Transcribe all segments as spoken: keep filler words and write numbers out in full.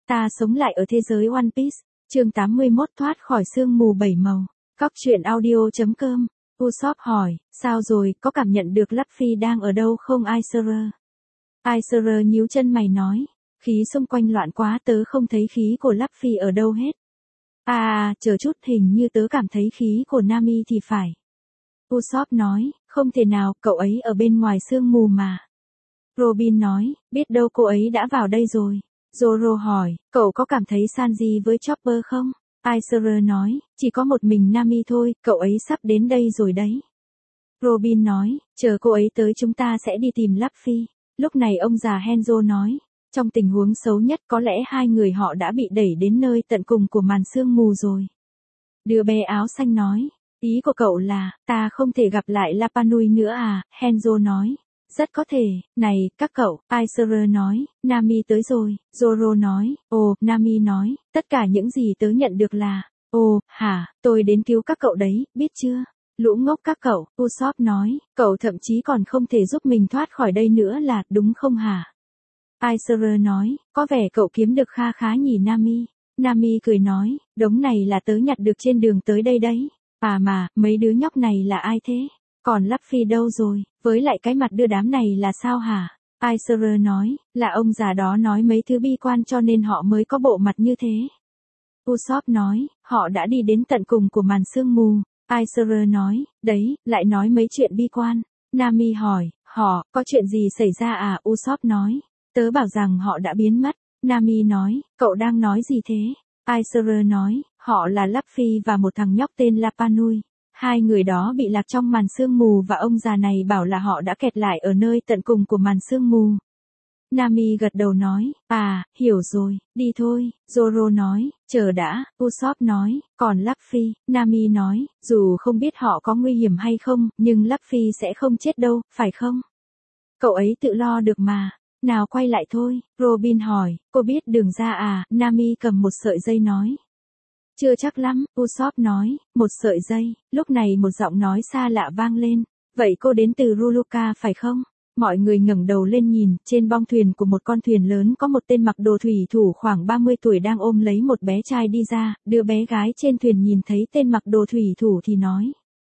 ta sống lại ở thế giới One Piece. Chương tám mươi mốt thoát khỏi sương mù bảy màu. Cóc truyện audio chấm com. Usopp hỏi, sao rồi, có cảm nhận được Luffy đang ở đâu không Aizeru? Aizeru nhíu chân mày nói, khí xung quanh loạn quá, tớ không thấy khí của Luffy ở đâu hết. À, chờ chút, hình như tớ cảm thấy khí của Nami thì phải. Usopp nói, không thể nào, cậu ấy ở bên ngoài sương mù mà. Robin nói, biết đâu cô ấy đã vào đây rồi. Zoro hỏi, cậu có cảm thấy Sanji với Chopper không? Aizeru nói, chỉ có một mình Nami thôi, cậu ấy sắp đến đây rồi đấy. Robin nói, chờ cô ấy tới chúng ta sẽ đi tìm Luffy. Lúc này ông già Henzo nói, trong tình huống xấu nhất có lẽ hai người họ đã bị đẩy đến nơi tận cùng của màn sương mù rồi. Đứa bé áo xanh nói, ý của cậu là, ta không thể gặp lại Rapa Nui nữa à, Henzo nói. Rất có thể, này, các cậu, Aizeru nói, Nami tới rồi, Zoro nói, ồ, Nami nói, tất cả những gì tớ nhận được là, ồ, hả, tôi đến cứu các cậu đấy, biết chưa? Lũ ngốc các cậu, Usopp nói, cậu thậm chí còn không thể giúp mình thoát khỏi đây nữa là, đúng không hả? Aizeru nói, có vẻ cậu kiếm được kha khá nhỉ Nami. Nami cười nói, đống này là tớ nhặt được trên đường tới đây đấy. À mà, mấy đứa nhóc này là ai thế? Còn Luffy đâu rồi, với lại cái mặt đưa đám này là sao hả? Aizeru nói, là ông già đó nói mấy thứ bi quan cho nên họ mới có bộ mặt như thế. Usopp nói, họ đã đi đến tận cùng của màn sương mù. Aizeru nói, đấy, lại nói mấy chuyện bi quan. Nami hỏi, họ, có chuyện gì xảy ra à? Usopp nói, tớ bảo rằng họ đã biến mất. Nami nói, cậu đang nói gì thế? Aizeru nói, họ là Luffy và một thằng nhóc tên Rapa Nui. Hai người đó bị lạc trong màn sương mù và ông già này bảo là họ đã kẹt lại ở nơi tận cùng của màn sương mù. Nami gật đầu nói, à, hiểu rồi, đi thôi. Zoro nói, chờ đã. Usopp nói, còn Luffy, Nami nói, dù không biết họ có nguy hiểm hay không, nhưng Luffy sẽ không chết đâu, phải không? Cậu ấy tự lo được mà. Nào quay lại thôi. Robin hỏi, cô biết đường ra à? Nami cầm một sợi dây nói. Chưa chắc lắm, Usopp nói, một sợi dây. Lúc này một giọng nói xa lạ vang lên. Vậy cô đến từ Ruluka phải không? Mọi người ngẩng đầu lên nhìn, trên bong thuyền của một con thuyền lớn có một tên mặc đồ thủy thủ khoảng ba mươi tuổi đang ôm lấy một bé trai đi ra. Đứa bé gái trên thuyền nhìn thấy tên mặc đồ thủy thủ thì nói.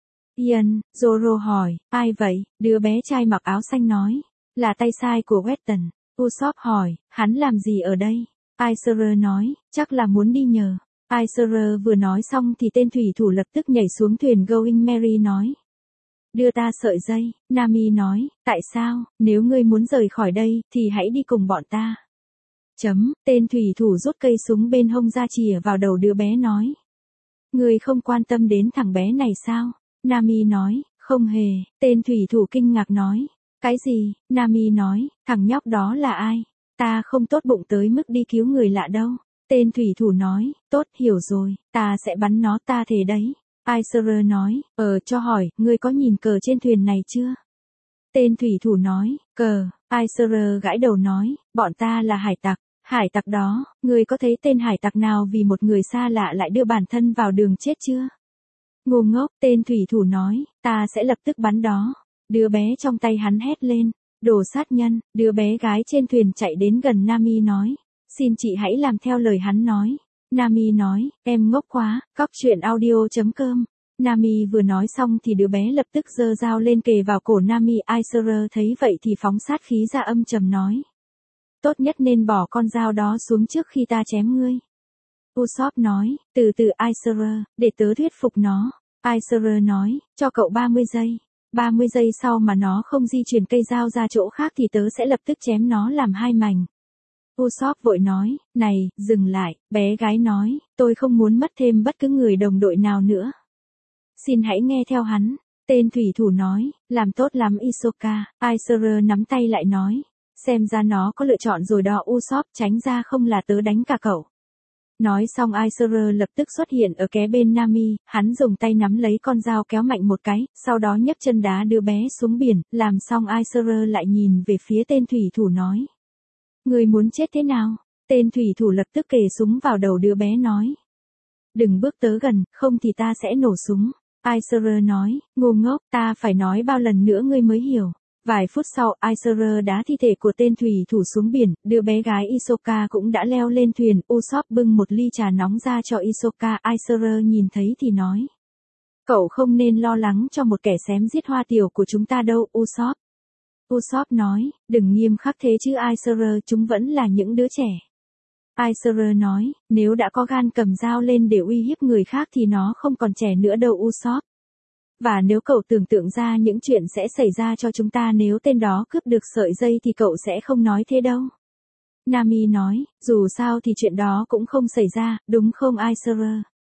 Ian, Zoro hỏi, ai vậy? Đứa bé trai mặc áo xanh nói. Là tay sai của Weston. Usopp hỏi, hắn làm gì ở đây? Aizeru nói, chắc là muốn đi nhờ. Aizeru vừa nói xong thì tên thủy thủ lập tức nhảy xuống thuyền Going Merry nói. Đưa ta sợi dây. Nami nói, tại sao, nếu ngươi muốn rời khỏi đây, thì hãy đi cùng bọn ta. Chấm, tên thủy thủ rút cây súng bên hông ra chìa vào đầu đứa bé nói. Ngươi không quan tâm đến thằng bé này sao? Nami nói, không hề. Tên thủy thủ kinh ngạc nói. Cái gì? Nami nói, thằng nhóc đó là ai? Ta không tốt bụng tới mức đi cứu người lạ đâu. Tên thủy thủ nói, tốt, hiểu rồi, ta sẽ bắn nó, ta thề đấy. Aizeru nói, ờ, cho hỏi, ngươi có nhìn cờ trên thuyền này chưa? Tên thủy thủ nói, cờ. Aizeru gãi đầu nói, bọn ta là hải tặc. Hải tặc đó, ngươi có thấy tên hải tặc nào vì một người xa lạ lại đưa bản thân vào đường chết chưa? Ngu ngốc, tên thủy thủ nói, ta sẽ lập tức bắn đó. Đứa bé trong tay hắn hét lên, đồ sát nhân. Đứa bé gái trên thuyền chạy đến gần Nami nói, xin chị hãy làm theo lời hắn nói. Nami nói, em ngốc quá. Cóc truyện audio chấm com. Nami vừa nói xong thì đứa bé lập tức giơ dao lên kề vào cổ Nami. Aizeru thấy vậy thì phóng sát khí ra âm trầm nói. Tốt nhất nên bỏ con dao đó xuống trước khi ta chém ngươi. Usopp nói, từ từ Aizeru, để tớ thuyết phục nó. Aizeru nói, cho cậu ba mươi giây. ba mươi giây sau mà nó không di chuyển cây dao ra chỗ khác thì tớ sẽ lập tức chém nó làm hai mảnh. Usopp vội nói, này, dừng lại. Bé gái nói, tôi không muốn mất thêm bất cứ người đồng đội nào nữa. Xin hãy nghe theo hắn. Tên thủy thủ nói, làm tốt lắm Isoka. Aizeru nắm tay lại nói, xem ra nó có lựa chọn rồi đó Usopp, tránh ra không là tớ đánh cả cậu. Nói xong Aizeru lập tức xuất hiện ở kế bên Nami, hắn dùng tay nắm lấy con dao kéo mạnh một cái, sau đó nhấc chân đá đứa bé xuống biển, làm xong Aizeru lại nhìn về phía tên thủy thủ nói. Người muốn chết thế nào? Tên thủy thủ lập tức kề súng vào đầu đứa bé nói. Đừng bước tới gần, không thì ta sẽ nổ súng. Aizeru nói, ngu ngốc, ta phải nói bao lần nữa ngươi mới hiểu. Vài phút sau, Aesir đá thi thể của tên thủy thủ xuống biển, đứa bé gái Isoka cũng đã leo lên thuyền, Usopp bưng một ly trà nóng ra cho Isoka, Aesir nhìn thấy thì nói. Cậu không nên lo lắng cho một kẻ xém giết hoa tiểu của chúng ta đâu, Usopp. Usopp nói, đừng nghiêm khắc thế chứ Aesir, chúng vẫn là những đứa trẻ. Aesir nói, nếu đã có gan cầm dao lên để uy hiếp người khác thì nó không còn trẻ nữa đâu Usopp. Và nếu cậu tưởng tượng ra những chuyện sẽ xảy ra cho chúng ta nếu tên đó cướp được sợi dây thì cậu sẽ không nói thế đâu. Nami nói, dù sao thì chuyện đó cũng không xảy ra, đúng không Aesir?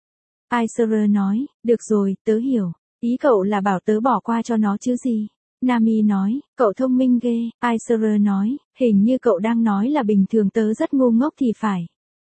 Aesir nói, được rồi, tớ hiểu. Ý cậu là bảo tớ bỏ qua cho nó chứ gì? Nami nói, cậu thông minh ghê. Aesir nói, hình như cậu đang nói là bình thường tớ rất ngu ngốc thì phải.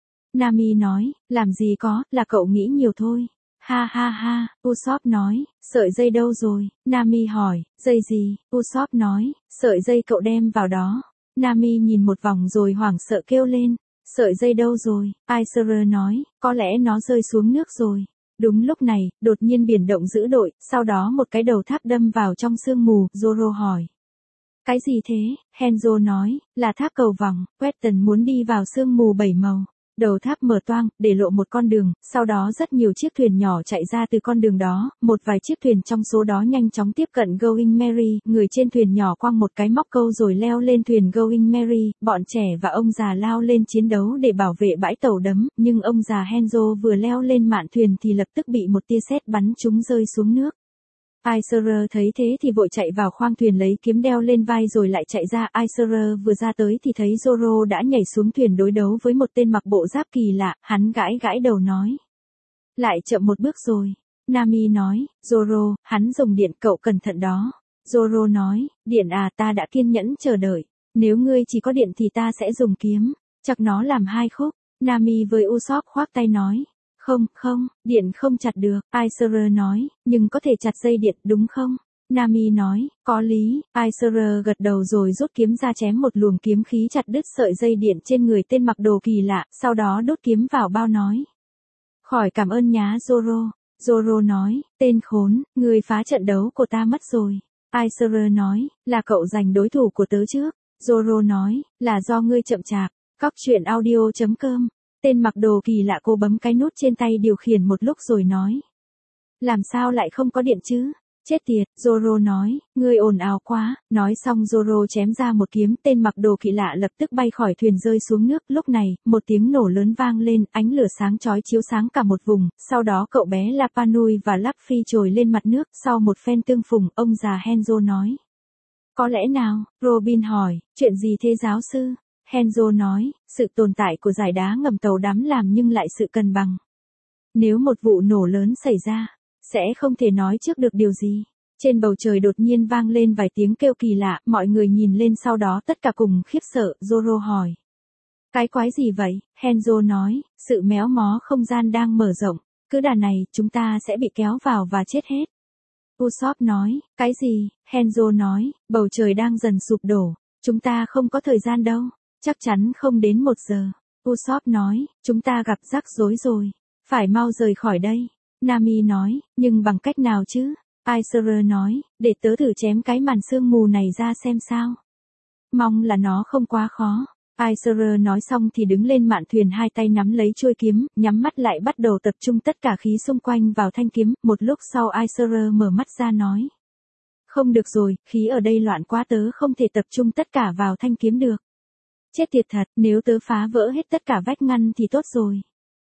Nami nói, làm gì có, là cậu nghĩ nhiều thôi. Ha ha ha, Usopp nói, sợi dây đâu rồi? Nami hỏi, dây gì? Usopp nói, sợi dây cậu đem vào đó. Nami nhìn một vòng rồi hoảng sợ kêu lên, sợi dây đâu rồi? Aesir nói, có lẽ nó rơi xuống nước rồi. Đúng lúc này, đột nhiên biển động dữ dội, sau đó một cái đầu tháp đâm vào trong sương mù, Zoro hỏi. Cái gì thế? Hanzo nói, là tháp cầu vòng, Quentin muốn đi vào sương mù bảy màu. Đầu tháp mở toang, để lộ một con đường, sau đó rất nhiều chiếc thuyền nhỏ chạy ra từ con đường đó, một vài chiếc thuyền trong số đó nhanh chóng tiếp cận Going Merry, người trên thuyền nhỏ quăng một cái móc câu rồi leo lên thuyền Going Merry, bọn trẻ và ông già lao lên chiến đấu để bảo vệ bãi tàu đấm, nhưng ông già Hanzo vừa leo lên mạn thuyền thì lập tức bị một tia sét bắn trúng rơi xuống nước. Aesir thấy thế thì vội chạy vào khoang thuyền lấy kiếm đeo lên vai rồi lại chạy ra. Aesir vừa ra tới thì thấy Zoro đã nhảy xuống thuyền đối đấu với một tên mặc bộ giáp kỳ lạ, hắn gãi gãi đầu nói. Lại chậm một bước rồi. Nami nói, Zoro, hắn dùng điện, cậu cẩn thận đó. Zoro nói, điện à, ta đã kiên nhẫn chờ đợi. Nếu ngươi chỉ có điện thì ta sẽ dùng kiếm, chặt nó làm hai khúc. Nami với Usopp khoác tay nói. Không, không, điện không chặt được, Aesir nói, nhưng có thể chặt dây điện, đúng không? Nami nói, có lý, Aesir gật đầu rồi rút kiếm ra chém một luồng kiếm khí chặt đứt sợi dây điện trên người tên mặc đồ kỳ lạ, sau đó đốt kiếm vào bao nói. Khỏi cảm ơn nhá Zoro. Zoro nói, tên khốn, người phá trận đấu của ta mất rồi. Aesir nói, là cậu giành đối thủ của tớ trước. Zoro nói, là do ngươi chậm chạp. Cóc truyện audio chấm com. Tên mặc đồ kỳ lạ cô bấm cái nút trên tay điều khiển một lúc rồi nói. Làm sao lại không có điện chứ? Chết tiệt, Zoro nói, ngươi ồn ào quá. Nói xong Zoro chém ra một kiếm, tên mặc đồ kỳ lạ lập tức bay khỏi thuyền rơi xuống nước. Lúc này, một tiếng nổ lớn vang lên, ánh lửa sáng chói chiếu sáng cả một vùng. Sau đó cậu bé Rapa Nui và Luffy trồi lên mặt nước. Sau một phen tương phùng, ông già Hanzo nói. Có lẽ nào? Robin hỏi, chuyện gì thế giáo sư? Hanzo nói, sự tồn tại của dải đá ngầm tàu đắm làm nhưng lại sự cân bằng. Nếu một vụ nổ lớn xảy ra, sẽ không thể nói trước được điều gì. Trên bầu trời đột nhiên vang lên vài tiếng kêu kỳ lạ, mọi người nhìn lên sau đó tất cả cùng khiếp sợ, Zoro hỏi. Cái quái gì vậy? Hanzo nói, sự méo mó không gian đang mở rộng, cứ đà này chúng ta sẽ bị kéo vào và chết hết. Usopp nói, cái gì? Hanzo nói, bầu trời đang dần sụp đổ, chúng ta không có thời gian đâu. Chắc chắn không đến một giờ. Usopp nói, chúng ta gặp rắc rối rồi. Phải mau rời khỏi đây. Nami nói, nhưng bằng cách nào chứ? Aesir nói, để tớ thử chém cái màn sương mù này ra xem sao. Mong là nó không quá khó. Aesir nói xong thì đứng lên mạn thuyền hai tay nắm lấy chuôi kiếm, nhắm mắt lại bắt đầu tập trung tất cả khí xung quanh vào thanh kiếm. Một lúc sau Aesir mở mắt ra nói. Không được rồi, khí ở đây loạn quá tớ không thể tập trung tất cả vào thanh kiếm được. Chết tiệt thật, nếu tớ phá vỡ hết tất cả vách ngăn thì tốt rồi.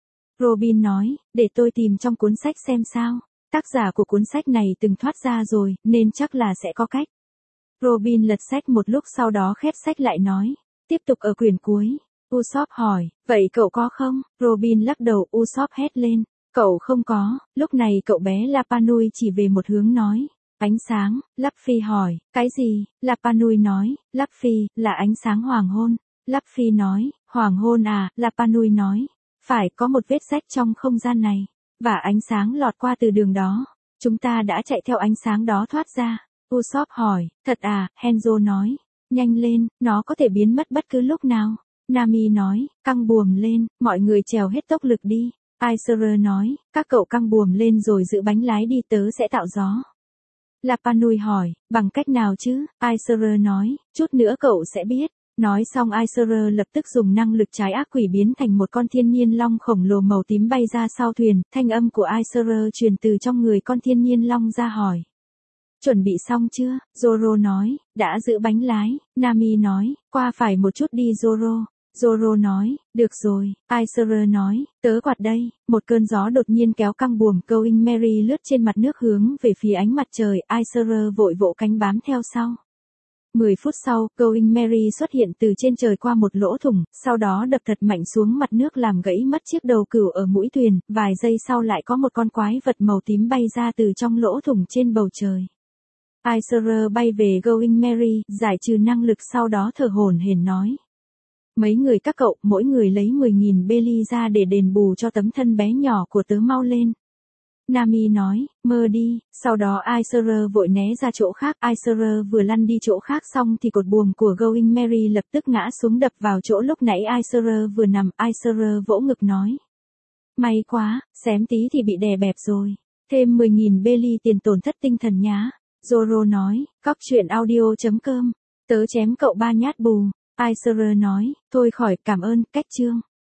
Robin nói, để tôi tìm trong cuốn sách xem sao. Tác giả của cuốn sách này từng thoát ra rồi, nên chắc là sẽ có cách. Robin lật sách một lúc sau đó khép sách lại nói. Tiếp tục ở quyển cuối. Usopp hỏi, vậy cậu có không? Robin lắc đầu, Usopp hét lên. Cậu không có. Lúc này cậu bé Rapa Nui chỉ về một hướng nói. Ánh sáng. Luffy hỏi, cái gì? Rapa Nui nói, Luffy, là ánh sáng hoàng hôn. Luffy nói, hoàng hôn à? Rapa Nui nói, phải có một vết rách trong không gian này, và ánh sáng lọt qua từ đường đó. Chúng ta đã chạy theo ánh sáng đó thoát ra. Usopp hỏi, thật à? Hanzo nói, nhanh lên, nó có thể biến mất bất cứ lúc nào. Nami nói, căng buồm lên, mọi người trèo hết tốc lực đi. Aesir nói, các cậu căng buồm lên rồi giữ bánh lái đi, tớ sẽ tạo gió. Lapanui hỏi, bằng cách nào chứ? Aisere nói, chút nữa cậu sẽ biết. Nói xong Aisere lập tức dùng năng lực trái ác quỷ biến thành một con thiên nhiên long khổng lồ màu tím bay ra sau thuyền, thanh âm của Aisere truyền từ trong người con thiên nhiên long ra hỏi. Chuẩn bị xong chưa? Zoro nói, đã giữ bánh lái. Nami nói, qua phải một chút đi Zoro. Zoro nói, được rồi. Aisere nói, tớ quạt đây. Một cơn gió đột nhiên kéo căng buồm Going Merry lướt trên mặt nước hướng về phía ánh mặt trời. Aisere vội vỗ cánh bám theo sau. Mười phút sau, Going Merry xuất hiện từ trên trời qua một lỗ thủng, sau đó đập thật mạnh xuống mặt nước làm gãy mất chiếc đầu cừu ở mũi thuyền, vài giây sau lại có một con quái vật màu tím bay ra từ trong lỗ thủng trên bầu trời. Aisere bay về Going Merry, giải trừ năng lực sau đó thở hổn hển nói. Mấy người các cậu, mỗi người lấy mười nghìn belly ra để đền bù cho tấm thân bé nhỏ của tớ mau lên. Nami nói, mơ đi, sau đó Aisere vội né ra chỗ khác. Aisere vừa lăn đi chỗ khác xong thì cột buồm của Going Merry lập tức ngã xuống đập vào chỗ lúc nãy Aisere vừa nằm. Aisere vỗ ngực nói. May quá, xém tí thì bị đè bẹp rồi. Thêm mười nghìn belly tiền tổn thất tinh thần nhá. Zoro nói, cóc truyện audio chấm com. Tớ chém cậu ba nhát bù. Aisere nói, thôi khỏi, cảm ơn, cách chương.